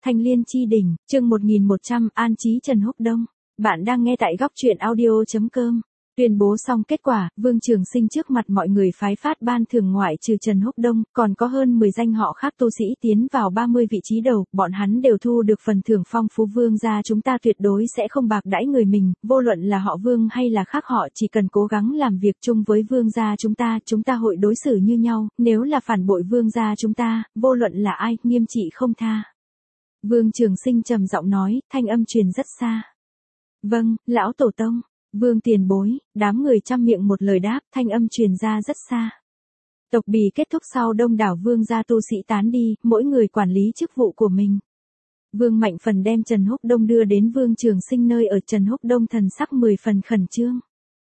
Thanh Liên Chi Đỉnh, chương 1100, an trí Trần Húc Đông. Bạn đang nghe tại góc truyện audio.com. Tuyên bố xong kết quả, Vương Trường Sinh trước mặt mọi người phái phát ban thưởng ngoại trừ Trần Húc Đông, còn có hơn 10 danh họ khác tu sĩ tiến vào 30 vị trí đầu, bọn hắn đều thu được phần thưởng phong phú. Vương gia chúng ta tuyệt đối sẽ không bạc đãi người mình, vô luận là họ Vương hay là khác họ, chỉ cần cố gắng làm việc chung với Vương gia chúng ta hội đối xử như nhau, nếu là phản bội Vương gia chúng ta, vô luận là ai, nghiêm trị không tha. Vương Trường Sinh trầm giọng nói, thanh âm truyền rất xa. Vâng, lão tổ tông. Vương tiền bối, đám người trăm miệng một lời đáp, thanh âm truyền ra rất xa. Tộc bì kết thúc sau, đông đảo vương gia tu sĩ tán đi, mỗi người quản lý chức vụ của mình. Vương Mạnh Phần đem Trần Húc Đông đưa đến Vương Trường Sinh nơi ở. Trần Húc Đông thần sắc 10 phần khẩn trương.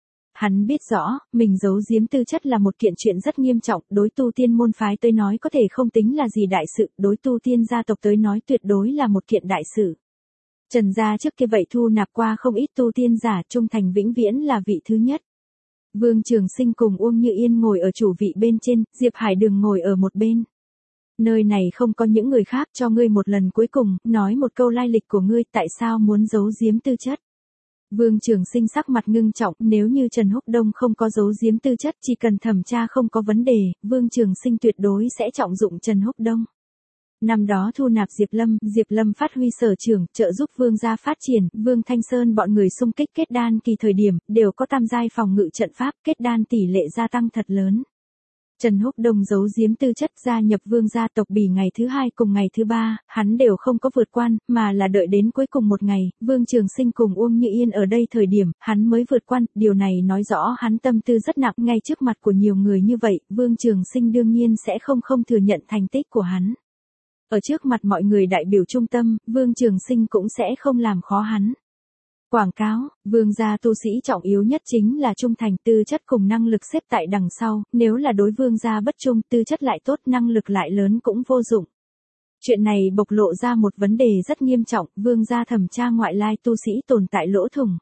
Hắn biết rõ, mình giấu giếm tư chất là một kiện chuyện rất nghiêm trọng, đối tu tiên môn phái tới nói có thể không tính là gì đại sự, đối tu tiên gia tộc tới nói tuyệt đối là một kiện đại sự. Trần gia trước kia vậy thu nạp qua không ít tu tiên giả, trung thành vĩnh viễn là vị thứ nhất. Vương Trường Sinh cùng Uông Như Yên ngồi ở chủ vị bên trên, Diệp Hải Đường ngồi ở một bên. Nơi này không có những người khác, cho ngươi một lần cuối cùng, nói một câu lai lịch của ngươi, tại sao muốn giấu giếm tư chất. Vương Trường Sinh sắc mặt ngưng trọng, nếu như Trần Húc Đông không có giấu giếm tư chất, chỉ cần thẩm tra không có vấn đề, Vương Trường Sinh tuyệt đối sẽ trọng dụng Trần Húc Đông. Năm đó thu nạp Diệp Lâm phát huy sở trường, trợ giúp Vương gia phát triển, Vương Thanh Sơn bọn người xung kích kết đan kỳ thời điểm, đều có tam giai phòng ngự trận pháp, kết đan tỷ lệ gia tăng thật lớn. Trần Húc Đông giấu giếm tư chất gia nhập Vương gia tộc bì ngày thứ 2 cùng ngày thứ 3, hắn đều không có vượt quan, mà là đợi đến cuối cùng một ngày, Vương Trường Sinh cùng Uông Như Yên ở đây thời điểm, hắn mới vượt quan, điều này nói rõ hắn tâm tư rất nặng, ngay trước mặt của nhiều người như vậy, Vương Trường Sinh đương nhiên sẽ không thừa nhận thành tích của hắn. Ở trước mặt mọi người đại biểu trung tâm, Vương Trường Sinh cũng sẽ không làm khó hắn. Quảng cáo, Vương gia tu sĩ trọng yếu nhất chính là trung thành, tư chất cùng năng lực xếp tại đằng sau, nếu là đối Vương gia bất trung, tư chất lại tốt, năng lực lại lớn cũng vô dụng. Chuyện này bộc lộ ra một vấn đề rất nghiêm trọng, Vương gia thẩm tra ngoại lai tu sĩ tồn tại lỗ thủng.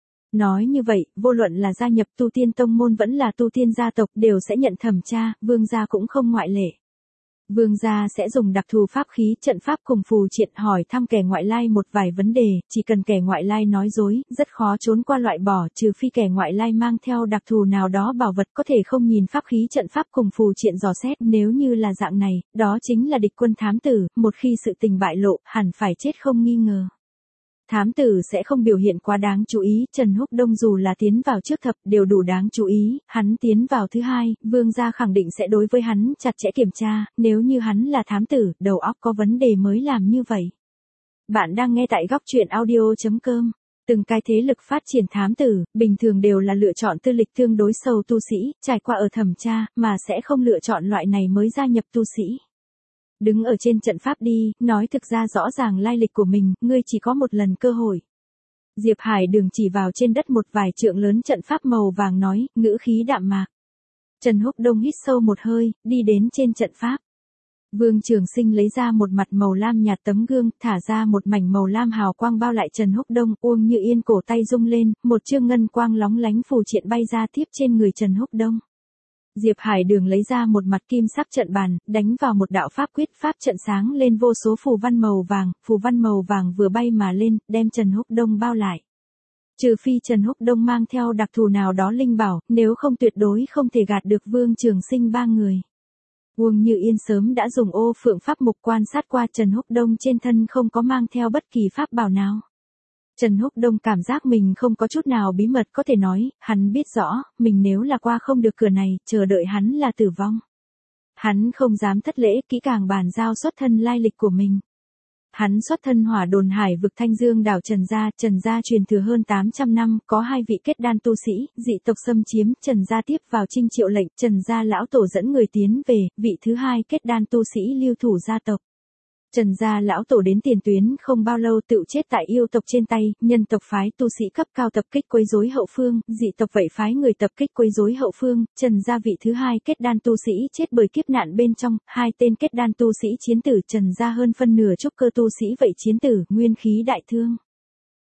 Nói như vậy, vô luận là gia nhập tu tiên tông môn vẫn là tu tiên gia tộc đều sẽ nhận thẩm tra, Vương gia cũng không ngoại lệ. Vương gia sẽ dùng đặc thù pháp khí, trận pháp cùng phù triện hỏi thăm kẻ ngoại lai một vài vấn đề, chỉ cần kẻ ngoại lai nói dối, rất khó trốn qua loại bỏ, trừ phi kẻ ngoại lai mang theo đặc thù nào đó bảo vật có thể không nhìn pháp khí trận pháp cùng phù triện dò xét, nếu như là dạng này, đó chính là địch quân thám tử, một khi sự tình bại lộ, hẳn phải chết không nghi ngờ. Thám tử sẽ không biểu hiện quá đáng chú ý, Trần Húc Đông dù là tiến vào trước thập đều đủ đáng chú ý, hắn tiến vào thứ 2, Vương gia khẳng định sẽ đối với hắn chặt chẽ kiểm tra, nếu như hắn là thám tử, đầu óc có vấn đề mới làm như vậy. Bạn đang nghe tại góc truyện audio.com. Từng cái thế lực phát triển thám tử, bình thường đều là lựa chọn tư lịch tương đối sâu tu sĩ, trải qua ở thẩm tra, mà sẽ không lựa chọn loại này mới gia nhập tu sĩ. Đứng ở trên trận pháp đi, nói thực ra rõ ràng lai lịch của mình, ngươi chỉ có một lần cơ hội. Diệp Hải Đường chỉ vào trên đất một vài trượng lớn trận pháp màu vàng nói, ngữ khí đạm mạc. Trần Húc Đông hít sâu một hơi, đi đến trên trận pháp. Vương Trường Sinh lấy ra một mặt màu lam nhạt tấm gương, thả ra một mảnh màu lam hào quang bao lại Trần Húc Đông, Uông Như Yên cổ tay rung lên, một chương ngân quang lóng lánh phù triện bay ra tiếp trên người Trần Húc Đông. Diệp Hải Đường lấy ra một mặt kim sắc trận bàn, đánh vào một đạo pháp quyết, pháp trận sáng lên vô số phù văn màu vàng vừa bay mà lên, đem Trần Húc Đông bao lại. Trừ phi Trần Húc Đông mang theo đặc thù nào đó linh bảo, nếu không tuyệt đối không thể gạt được Vương Trường Sinh ba người. Uông Như Yên sớm đã dùng ô phượng pháp mục quan sát qua Trần Húc Đông trên thân không có mang theo bất kỳ pháp bảo nào. Trần Húc Đông cảm giác mình không có chút nào bí mật có thể nói, hắn biết rõ, mình nếu là qua không được cửa này, chờ đợi hắn là tử vong. Hắn không dám thất lễ, kỹ càng bàn giao xuất thân lai lịch của mình. Hắn xuất thân Hỏa Đồn Hải vực Thanh Dương đảo Trần gia truyền thừa hơn 800 năm, có 2 vị kết đan tu sĩ, dị tộc xâm chiếm, Trần gia tiếp vào Trinh Triệu lệnh, Trần gia lão tổ dẫn người tiến về, vị thứ 2 kết đan tu sĩ lưu thủ gia tộc. Trần gia lão tổ đến tiền tuyến không bao lâu tự chết tại yêu tộc trên tay, nhân tộc phái tu sĩ cấp cao tập kích quấy rối hậu phương, dị tộc vậy phái người tập kích quấy rối hậu phương, Trần gia vị thứ 2 kết đan tu sĩ chết bởi kiếp nạn bên trong, 2 tên kết đan tu sĩ chiến tử, Trần gia hơn phân nửa trúc cơ tu sĩ vậy chiến tử, nguyên khí đại thương.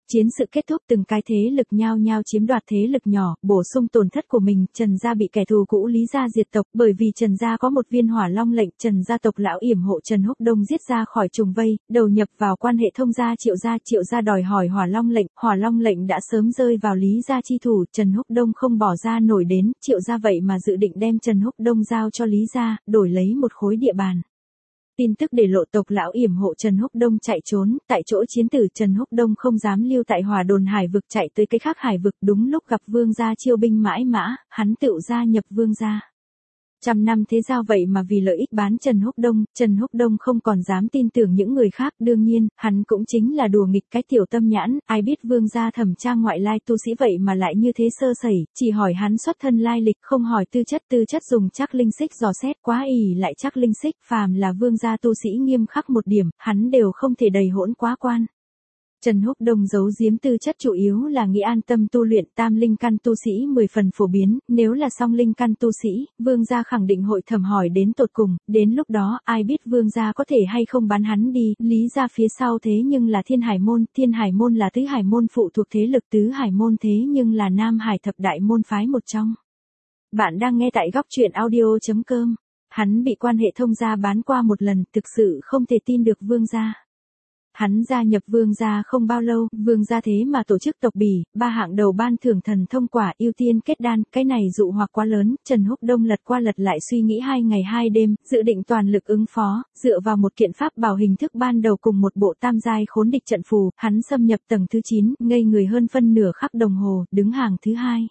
Chiến sự kết thúc, từng cái thế lực nhao nhao chiếm đoạt thế lực nhỏ, bổ sung tổn thất của mình. Trần gia bị kẻ thù cũ Lý gia diệt tộc, bởi vì Trần gia có một viên hỏa long lệnh. Trần gia tộc lão yểm hộ Trần Húc Đông giết ra khỏi trùng vây, đầu nhập vào quan hệ thông gia Triệu gia đòi hỏi hỏa long lệnh đã sớm rơi vào Lý gia chi thủ. Trần Húc Đông không bỏ ra nổi đến, Triệu gia vậy mà dự định đem Trần Húc Đông giao cho Lý gia, đổi lấy một khối địa bàn. Tin tức để lộ tộc lão yểm hộ Trần Húc Đông chạy trốn, tại chỗ chiến tử Trần Húc Đông không dám lưu tại Hỏa Đồn Hải vực, chạy tới cái khác hải vực. Đúng lúc gặp Vương gia chiêu binh mãi mã, hắn tựu gia nhập Vương gia. Trăm năm thế giao vậy mà vì lợi ích bán Trần Húc Đông không còn dám tin tưởng những người khác. Đương nhiên, hắn cũng chính là đùa nghịch cái tiểu tâm nhãn, ai biết Vương gia thẩm tra ngoại lai tu sĩ vậy mà lại như thế sơ sẩy, chỉ hỏi hắn xuất thân lai lịch, không hỏi tư chất dùng Trác Linh Xích dò xét, quá ỷ lại Trác Linh Xích. Phàm là Vương gia tu sĩ nghiêm khắc một điểm, hắn đều không thể đầy hỗn quá quan. Trần Húc Đông giấu giếm tư chất chủ yếu là nghĩ an tâm tu luyện. Tam linh căn tu sĩ 10 phần phổ biến, nếu là song linh căn tu sĩ, Vương gia khẳng định hội thẩm hỏi đến tột cùng, đến lúc đó ai biết Vương gia có thể hay không bán hắn đi. Lý gia phía sau thế nhưng là Thiên Hải môn là Tứ Hải môn phụ thuộc thế lực Tứ Hải môn, thế nhưng là Nam Hải thập đại môn phái một trong. Bạn đang nghe tại góc truyện audio.com. Hắn bị quan hệ thông gia bán qua một lần, thực sự không thể tin được Vương gia. Hắn gia nhập Vương gia không bao lâu, Vương gia thế mà tổ chức tộc bỉ, 3 hạng đầu ban thưởng thần thông quả, ưu tiên kết đan. Cái này dụ hoặc quá lớn. Trần Húc Đông lật qua lật lại suy nghĩ 2 ngày 2 đêm, dự định toàn lực ứng phó, dựa vào một kiện pháp bảo hình thức ban đầu cùng một bộ tam giai khốn địch trận phù, hắn xâm nhập tầng thứ 9, ngây người hơn phân nửa khắc đồng hồ, đứng hàng thứ 2.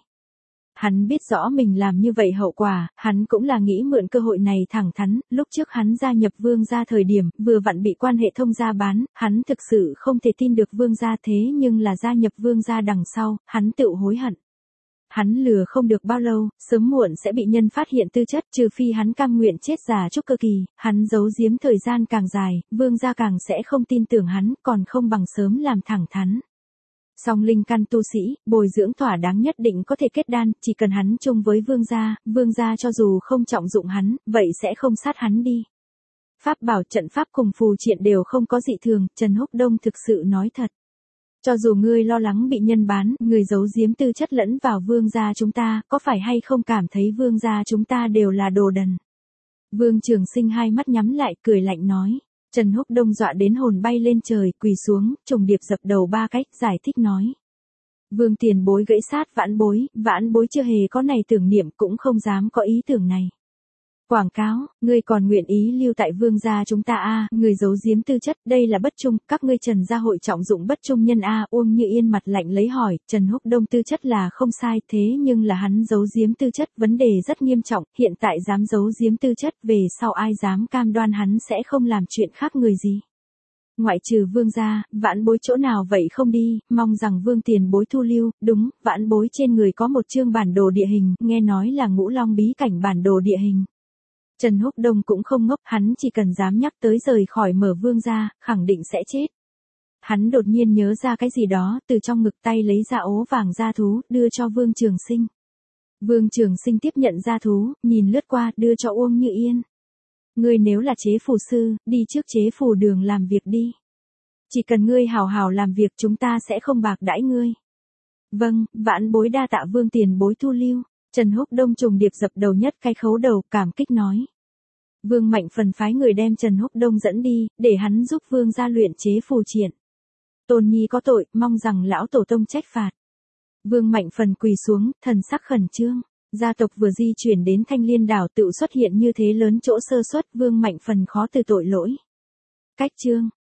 Hắn biết rõ mình làm như vậy hậu quả, hắn cũng là nghĩ mượn cơ hội này thẳng thắn. Lúc trước hắn gia nhập Vương gia thời điểm, vừa vặn bị quan hệ thông gia bán, hắn thực sự không thể tin được Vương gia, thế nhưng là gia nhập Vương gia đằng sau, hắn tự hối hận. Hắn lừa không được bao lâu, sớm muộn sẽ bị nhân phát hiện tư chất, trừ phi hắn cam nguyện chết già trúc cơ kỳ. Hắn giấu giếm thời gian càng dài, Vương gia càng sẽ không tin tưởng hắn, còn không bằng sớm làm thẳng thắn. Song linh căn tu sĩ, bồi dưỡng thỏa đáng nhất định có thể kết đan, chỉ cần hắn chung với Vương gia cho dù không trọng dụng hắn, vậy sẽ không sát hắn đi. Pháp bảo trận pháp cùng phù triện đều không có dị thường, Trần Húc Đông thực sự nói thật. Cho dù ngươi lo lắng bị nhân bán, người giấu giếm tư chất lẫn vào Vương gia chúng ta, có phải hay không cảm thấy Vương gia chúng ta đều là đồ đần? Vương Trường Sinh hai mắt nhắm lại, cười lạnh nói. Trần Húc Đông dọa đến hồn bay lên trời, quỳ xuống, trùng điệp dập đầu 3 cách, giải thích nói. Vương tiền bối gãy sát vãn bối chưa hề có này tưởng niệm, cũng không dám có ý tưởng này. Quảng cáo, ngươi còn nguyện ý lưu tại Vương gia chúng ta a? Người giấu giếm tư chất, đây là bất trung, các ngươi Trần gia hội trọng dụng bất trung nhân a? Uông Như Yên mặt lạnh lấy hỏi. Trần Húc Đông tư chất là không sai, thế nhưng là hắn giấu giếm tư chất, vấn đề rất nghiêm trọng, hiện tại dám giấu giếm tư chất, về sau ai dám cam đoan hắn sẽ không làm chuyện khác người gì. Ngoại trừ Vương gia, vãn bối chỗ nào vậy không đi, mong rằng Vương tiền bối thu lưu. Đúng, vãn bối trên người có một chương bản đồ địa hình, nghe nói là Ngũ Long bí cảnh bản đồ địa hình. Trần Húc Đông cũng không ngốc, hắn chỉ cần dám nhắc tới rời khỏi Mở Vương gia, khẳng định sẽ chết. Hắn đột nhiên nhớ ra cái gì đó, từ trong ngực tay lấy ra ố vàng gia thú, đưa cho Vương Trường Sinh. Vương Trường Sinh tiếp nhận gia thú, nhìn lướt qua, đưa cho Uông Như Yên. Ngươi nếu là chế phù sư, đi trước chế phù đường làm việc đi. Chỉ cần ngươi hào hào làm việc, chúng ta sẽ không bạc đãi ngươi. Vâng, vãn bối đa tạ Vương tiền bối thu lưu. Trần Húc Đông trùng điệp dập đầu nhất cái khấu đầu, cảm kích nói. Vương Mạnh Phần phái người đem Trần Húc Đông dẫn đi, để hắn giúp Vương gia luyện chế phù triện. Tôn nhi có tội, mong rằng lão tổ tông trách phạt. Vương Mạnh Phần quỳ xuống, thần sắc khẩn trương. Gia tộc vừa di chuyển đến Thanh Liên đảo tự xuất hiện như thế lớn chỗ sơ suất, Vương Mạnh Phần khó từ tội lỗi. Cách chương.